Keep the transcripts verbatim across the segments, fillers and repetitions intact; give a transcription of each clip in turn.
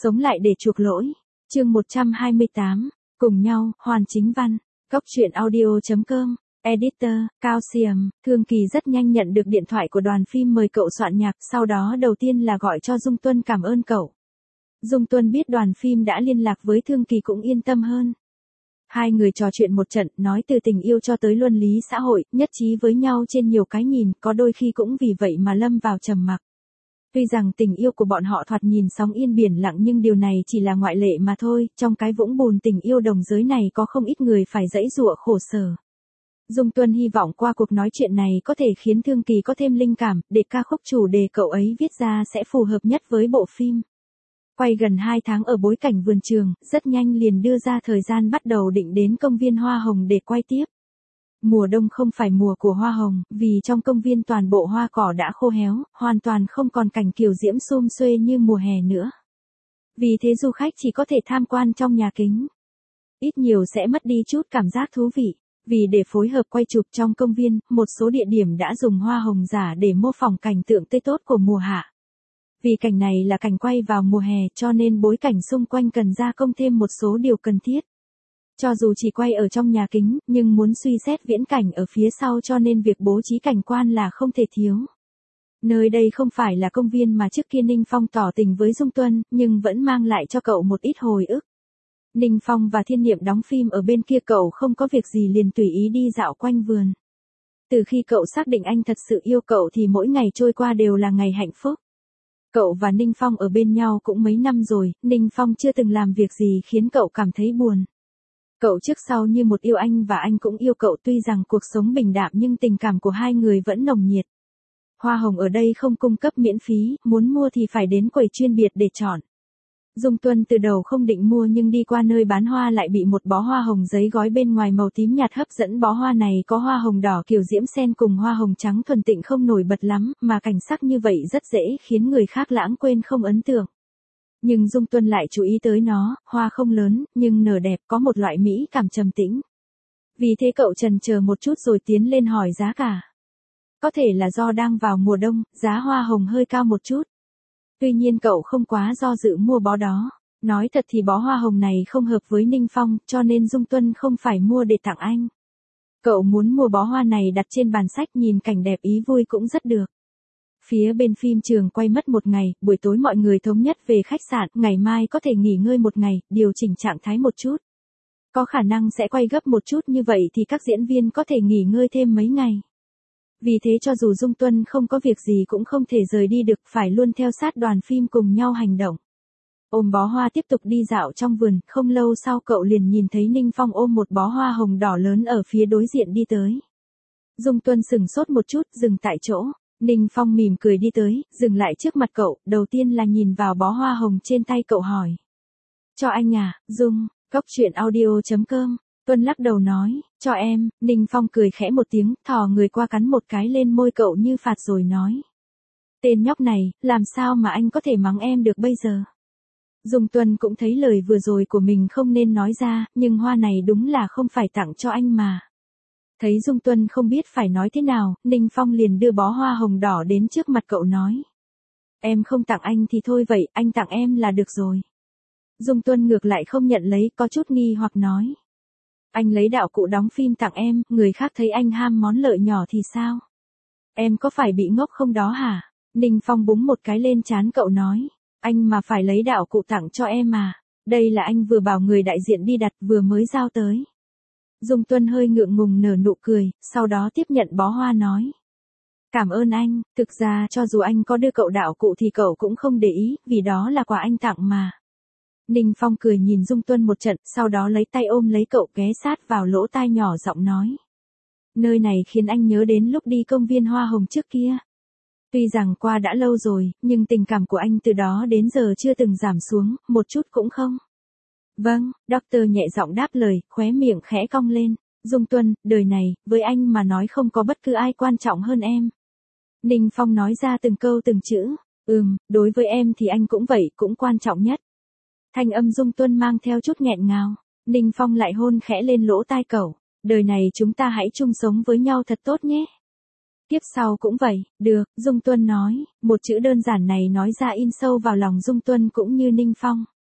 Sống lại để chuộc lỗi. Chương một trăm hai mươi tám. Cùng nhau, Hoàn Chính Văn. Cóc truyện audio chấm com. Editor, Calcium. Thương Kỳ rất nhanh nhận được điện thoại của đoàn phim mời cậu soạn nhạc, sau đó đầu tiên là gọi cho Dung Tuân cảm ơn cậu. Dung Tuân biết đoàn phim đã liên lạc với Thương Kỳ cũng yên tâm hơn. Hai người trò chuyện một trận, nói từ tình yêu cho tới luân lý xã hội, nhất trí với nhau trên nhiều cái nhìn, có đôi khi cũng vì vậy mà lâm vào trầm mặc. Tuy rằng tình yêu của bọn họ thoạt nhìn sóng yên biển lặng nhưng điều này chỉ là ngoại lệ mà thôi, trong cái vũng bùn tình yêu đồng giới này có không ít người phải giãy giụa khổ sở. Dung Tuân hy vọng qua cuộc nói chuyện này có thể khiến Thương Kỳ có thêm linh cảm, để ca khúc chủ đề cậu ấy viết ra sẽ phù hợp nhất với bộ phim. Quay gần hai tháng ở bối cảnh vườn trường, rất nhanh liền đưa ra thời gian bắt đầu định đến công viên Hoa Hồng để quay tiếp. Mùa đông không phải mùa của hoa hồng, vì trong công viên toàn bộ hoa cỏ đã khô héo, hoàn toàn không còn cảnh kiều diễm sum xuê như mùa hè nữa. Vì thế du khách chỉ có thể tham quan trong nhà kính. Ít nhiều sẽ mất đi chút cảm giác thú vị. Vì để phối hợp quay chụp trong công viên, một số địa điểm đã dùng hoa hồng giả để mô phỏng cảnh tượng tươi tốt của mùa hạ. Vì cảnh này là cảnh quay vào mùa hè cho nên bối cảnh xung quanh cần gia công thêm một số điều cần thiết. Cho dù chỉ quay ở trong nhà kính, nhưng muốn suy xét viễn cảnh ở phía sau cho nên việc bố trí cảnh quan là không thể thiếu. Nơi đây không phải là công viên mà trước kia Ninh Phong tỏ tình với Dung Tuân, nhưng vẫn mang lại cho cậu một ít hồi ức. Ninh Phong và Thiên Niệm đóng phim ở bên kia, cậu không có việc gì liền tùy ý đi dạo quanh vườn. Từ khi cậu xác định anh thật sự yêu cậu thì mỗi ngày trôi qua đều là ngày hạnh phúc. Cậu và Ninh Phong ở bên nhau cũng mấy năm rồi, Ninh Phong chưa từng làm việc gì khiến cậu cảm thấy buồn. Cậu trước sau như một yêu anh và anh cũng yêu cậu, tuy rằng cuộc sống bình đạm nhưng tình cảm của hai người vẫn nồng nhiệt. Hoa hồng ở đây không cung cấp miễn phí, muốn mua thì phải đến quầy chuyên biệt để chọn. Dung Tuân từ đầu không định mua nhưng đi qua nơi bán hoa lại bị một bó hoa hồng giấy gói bên ngoài màu tím nhạt hấp dẫn. Bó hoa này có hoa hồng đỏ kiểu diễm sen cùng hoa hồng trắng thuần tịnh không nổi bật lắm, mà cảnh sắc như vậy rất dễ khiến người khác lãng quên không ấn tượng. Nhưng Dung Tuân lại chú ý tới nó, hoa không lớn, nhưng nở đẹp, có một loại mỹ cảm trầm tĩnh. Vì thế cậu chần chờ một chút rồi tiến lên hỏi giá cả. Có thể là do đang vào mùa đông, giá hoa hồng hơi cao một chút. Tuy nhiên cậu không quá do dự mua bó đó. Nói thật thì bó hoa hồng này không hợp với Ninh Phong, cho nên Dung Tuân không phải mua để tặng anh. Cậu muốn mua bó hoa này đặt trên bàn sách, nhìn cảnh đẹp ý vui cũng rất được. Phía bên phim trường quay mất một ngày, buổi tối mọi người thống nhất về khách sạn, ngày mai có thể nghỉ ngơi một ngày, điều chỉnh trạng thái một chút. Có khả năng sẽ quay gấp một chút, như vậy thì các diễn viên có thể nghỉ ngơi thêm mấy ngày. Vì thế cho dù Dung Tuân không có việc gì cũng không thể rời đi được, phải luôn theo sát đoàn phim cùng nhau hành động. Ôm bó hoa tiếp tục đi dạo trong vườn, không lâu sau cậu liền nhìn thấy Ninh Phong ôm một bó hoa hồng đỏ lớn ở phía đối diện đi tới. Dung Tuân sừng sốt một chút, dừng tại chỗ. Ninh Phong mỉm cười đi tới, dừng lại trước mặt cậu, đầu tiên là nhìn vào bó hoa hồng trên tay cậu hỏi. Cho anh à, Dung, cóc truyện audio chấm com. Tuân lắc đầu nói, cho em. Ninh Phong cười khẽ một tiếng, thò người qua cắn một cái lên môi cậu như phạt rồi nói. Tên nhóc này, làm sao mà anh có thể mắng em được bây giờ? Dung Tuân cũng thấy lời vừa rồi của mình không nên nói ra, nhưng hoa này đúng là không phải tặng cho anh mà. Thấy Dung Tuân không biết phải nói thế nào, Ninh Phong liền đưa bó hoa hồng đỏ đến trước mặt cậu nói. Em không tặng anh thì thôi vậy, anh tặng em là được rồi. Dung Tuân ngược lại không nhận lấy, có chút nghi hoặc nói. Anh lấy đạo cụ đóng phim tặng em, người khác thấy anh ham món lợi nhỏ thì sao? Em có phải bị ngốc không đó hả? Ninh Phong búng một cái lên trán cậu nói. Anh mà phải lấy đạo cụ tặng cho em mà. Đây là anh vừa bảo người đại diện đi đặt, vừa mới giao tới. Dung Tuân hơi ngượng ngùng nở nụ cười, sau đó tiếp nhận bó hoa nói. Cảm ơn anh, thực ra cho dù anh có đưa cậu đạo cụ thì cậu cũng không để ý, vì đó là quà anh tặng mà. Ninh Phong cười nhìn Dung Tuân một trận, sau đó lấy tay ôm lấy cậu, ghé sát vào lỗ tai nhỏ giọng nói. Nơi này khiến anh nhớ đến lúc đi công viên Hoa Hồng trước kia. Tuy rằng qua đã lâu rồi, nhưng tình cảm của anh từ đó đến giờ chưa từng giảm xuống, một chút cũng không. Vâng, Doctor nhẹ giọng đáp lời, khóe miệng khẽ cong lên. Dung Tuân, đời này, với anh mà nói không có bất cứ ai quan trọng hơn em. Ninh Phong nói ra từng câu từng chữ. Ừm, đối với em thì anh cũng vậy, cũng quan trọng nhất. Thanh âm Dung Tuân mang theo chút nghẹn ngào. Ninh Phong lại hôn khẽ lên lỗ tai cậu. Đời này chúng ta hãy chung sống với nhau thật tốt nhé. Tiếp sau cũng vậy, được, Dung Tuân nói. Một chữ đơn giản này nói ra in sâu vào lòng Dung Tuân cũng như Ninh Phong.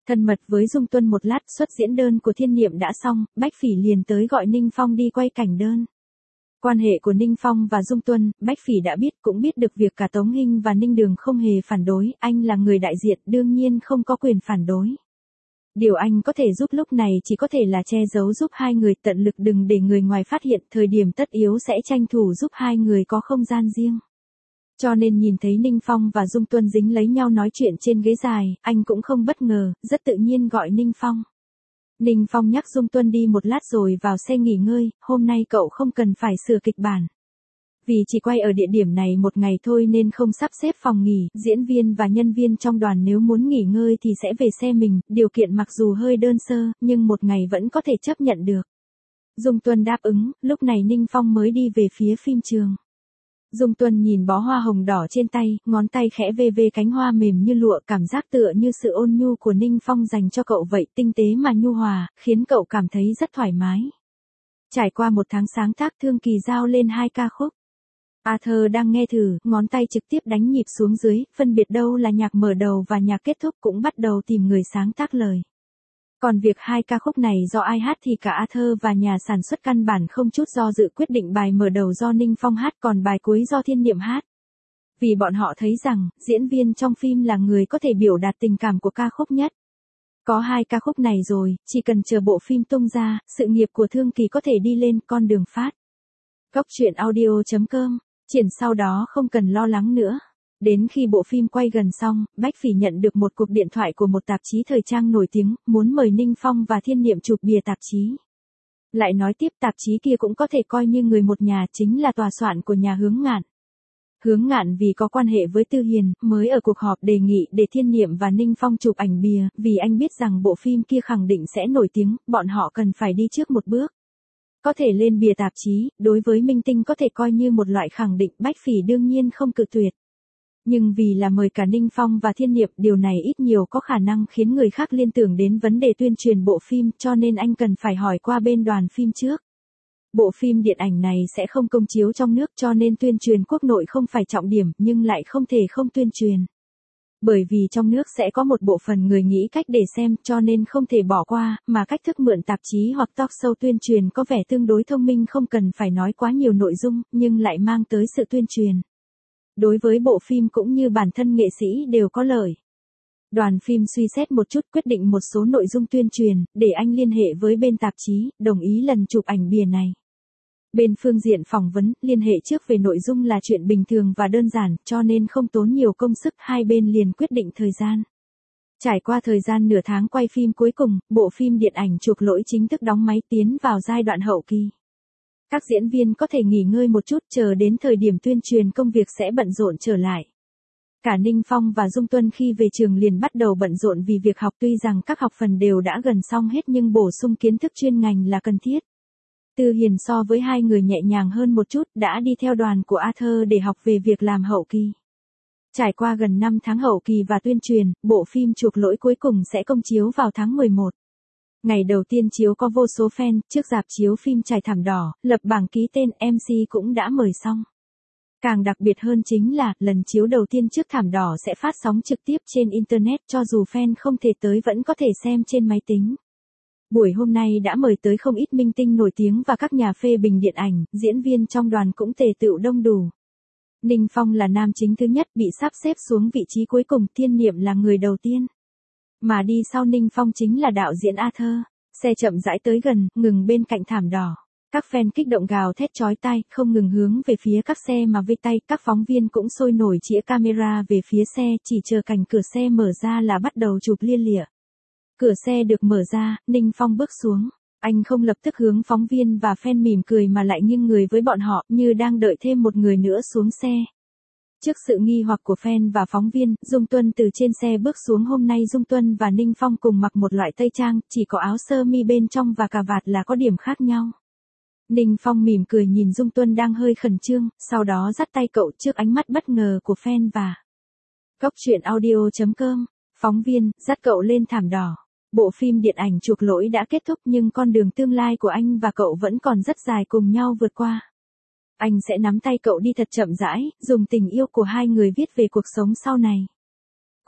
Thân mật với Dung Tuân một lát, xuất diễn đơn của Thiên Niệm đã xong, Bách Phỉ liền tới gọi Ninh Phong đi quay cảnh đơn. Quan hệ của Ninh Phong và Dung Tuân, Bách Phỉ đã biết, cũng biết được việc cả Tống Hinh và Ninh Đường không hề phản đối, anh là người đại diện, đương nhiên không có quyền phản đối. Điều anh có thể giúp lúc này chỉ có thể là che giấu giúp hai người, tận lực đừng để người ngoài phát hiện, thời điểm tất yếu sẽ tranh thủ giúp hai người có không gian riêng. Cho nên nhìn thấy Ninh Phong và Dung Tuân dính lấy nhau nói chuyện trên ghế dài, anh cũng không bất ngờ, rất tự nhiên gọi Ninh Phong. Ninh Phong nhắc Dung Tuân đi một lát rồi vào xe nghỉ ngơi, hôm nay cậu không cần phải sửa kịch bản. Vì chỉ quay ở địa điểm này một ngày thôi nên không sắp xếp phòng nghỉ, diễn viên và nhân viên trong đoàn nếu muốn nghỉ ngơi thì sẽ về xe mình, điều kiện mặc dù hơi đơn sơ, nhưng một ngày vẫn có thể chấp nhận được. Dung Tuân đáp ứng, lúc này Ninh Phong mới đi về phía phim trường. Dung Tuân nhìn bó hoa hồng đỏ trên tay, ngón tay khẽ vê vê cánh hoa mềm như lụa, cảm giác tựa như sự ôn nhu của Ninh Phong dành cho cậu vậy, tinh tế mà nhu hòa, khiến cậu cảm thấy rất thoải mái. Trải qua một tháng sáng tác, Thương Kỳ giao lên hai ca khúc. Arthur đang nghe thử, ngón tay trực tiếp đánh nhịp xuống dưới, phân biệt đâu là nhạc mở đầu và nhạc kết thúc, cũng bắt đầu tìm người sáng tác lời. Còn việc hai ca khúc này do ai hát thì cả Arthur và nhà sản xuất căn bản không chút do dự quyết định bài mở đầu do Ninh Phong hát, còn bài cuối do Thiên Niệm hát. Vì bọn họ thấy rằng, diễn viên trong phim là người có thể biểu đạt tình cảm của ca khúc nhất. Có hai ca khúc này rồi, chỉ cần chờ bộ phim tung ra, sự nghiệp của Thương Kỳ có thể đi lên con đường phát. Góc truyện audio chấm com, triển sau đó không cần lo lắng nữa. Đến khi bộ phim quay gần xong, Bách Phỉ nhận được một cuộc điện thoại của một tạp chí thời trang nổi tiếng, muốn mời Ninh Phong và Thiên Niệm chụp bìa tạp chí. Lại nói tiếp, tạp chí kia cũng có thể coi như người một nhà, chính là tòa soạn của nhà Hướng Ngạn. Hướng Ngạn vì có quan hệ với Tư Hiền, mới ở cuộc họp đề nghị để Thiên Niệm và Ninh Phong chụp ảnh bìa, vì anh biết rằng bộ phim kia khẳng định sẽ nổi tiếng, bọn họ cần phải đi trước một bước. Có thể lên bìa tạp chí, đối với minh tinh có thể coi như một loại khẳng định, Bách Phỉ đương nhiên không cự tuyệt. Nhưng vì là mời cả Ninh Phong và Thiên Niệm, điều này ít nhiều có khả năng khiến người khác liên tưởng đến vấn đề tuyên truyền bộ phim, cho nên anh cần phải hỏi qua bên đoàn phim trước. Bộ phim điện ảnh này sẽ không công chiếu trong nước, cho nên tuyên truyền quốc nội không phải trọng điểm, nhưng lại không thể không tuyên truyền. Bởi vì trong nước sẽ có một bộ phận người nghĩ cách để xem, cho nên không thể bỏ qua, mà cách thức mượn tạp chí hoặc talk show tuyên truyền có vẻ tương đối thông minh, không cần phải nói quá nhiều nội dung, nhưng lại mang tới sự tuyên truyền. Đối với bộ phim cũng như bản thân nghệ sĩ đều có lợi. Đoàn phim suy xét một chút, quyết định một số nội dung tuyên truyền, để anh liên hệ với bên tạp chí, đồng ý lần chụp ảnh bìa này. Bên phương diện phỏng vấn, liên hệ trước về nội dung là chuyện bình thường và đơn giản, cho nên không tốn nhiều công sức, hai bên liền quyết định thời gian. Trải qua thời gian nửa tháng quay phim, cuối cùng, bộ phim điện ảnh Chuộc Lỗi chính thức đóng máy, tiến vào giai đoạn hậu kỳ. Các diễn viên có thể nghỉ ngơi một chút, chờ đến thời điểm tuyên truyền công việc sẽ bận rộn trở lại. Cả Ninh Phong và Dung Tuân khi về trường liền bắt đầu bận rộn vì việc học, tuy rằng các học phần đều đã gần xong hết nhưng bổ sung kiến thức chuyên ngành là cần thiết. Tư Hiền so với hai người nhẹ nhàng hơn một chút, đã đi theo đoàn của Arthur để học về việc làm hậu kỳ. Trải qua gần năm tháng hậu kỳ và tuyên truyền, bộ phim Chuộc Lỗi cuối cùng sẽ công chiếu vào tháng mười một. Ngày đầu tiên chiếu có vô số fan, trước rạp chiếu phim trải thảm đỏ, lập bảng ký tên, em xê cũng đã mời xong. Càng đặc biệt hơn chính là, lần chiếu đầu tiên trước thảm đỏ sẽ phát sóng trực tiếp trên Internet, cho dù fan không thể tới vẫn có thể xem trên máy tính. Buổi hôm nay đã mời tới không ít minh tinh nổi tiếng và các nhà phê bình điện ảnh, diễn viên trong đoàn cũng tề tựu đông đủ. Ninh Phong là nam chính thứ nhất bị sắp xếp xuống vị trí cuối cùng, Thiên Niệm là người đầu tiên. Mà đi sau Ninh Phong chính là đạo diễn Arthur. Xe chậm rãi tới gần, ngừng bên cạnh thảm đỏ. Các fan kích động gào thét chói tai, không ngừng hướng về phía các xe mà vây tay, các phóng viên cũng sôi nổi chĩa camera về phía xe, chỉ chờ cảnh cửa xe mở ra là bắt đầu chụp lia lịa. Cửa xe được mở ra, Ninh Phong bước xuống. Anh không lập tức hướng phóng viên và fan mỉm cười mà lại nghiêng người với bọn họ, như đang đợi thêm một người nữa xuống xe. Trước sự nghi hoặc của fan và phóng viên, Dung Tuân từ trên xe bước xuống. Hôm nay Dung Tuân và Ninh Phong cùng mặc một loại tây trang, chỉ có áo sơ mi bên trong và cà vạt là có điểm khác nhau. Ninh Phong mỉm cười nhìn Dung Tuân đang hơi khẩn trương, sau đó dắt tay cậu trước ánh mắt bất ngờ của fan và Góc truyện audio chấm com. Phóng viên, dắt cậu lên thảm đỏ. Bộ phim điện ảnh Chuộc Lỗi đã kết thúc nhưng con đường tương lai của anh và cậu vẫn còn rất dài cùng nhau vượt qua. Anh sẽ nắm tay cậu đi thật chậm rãi, dùng tình yêu của hai người viết về cuộc sống sau này.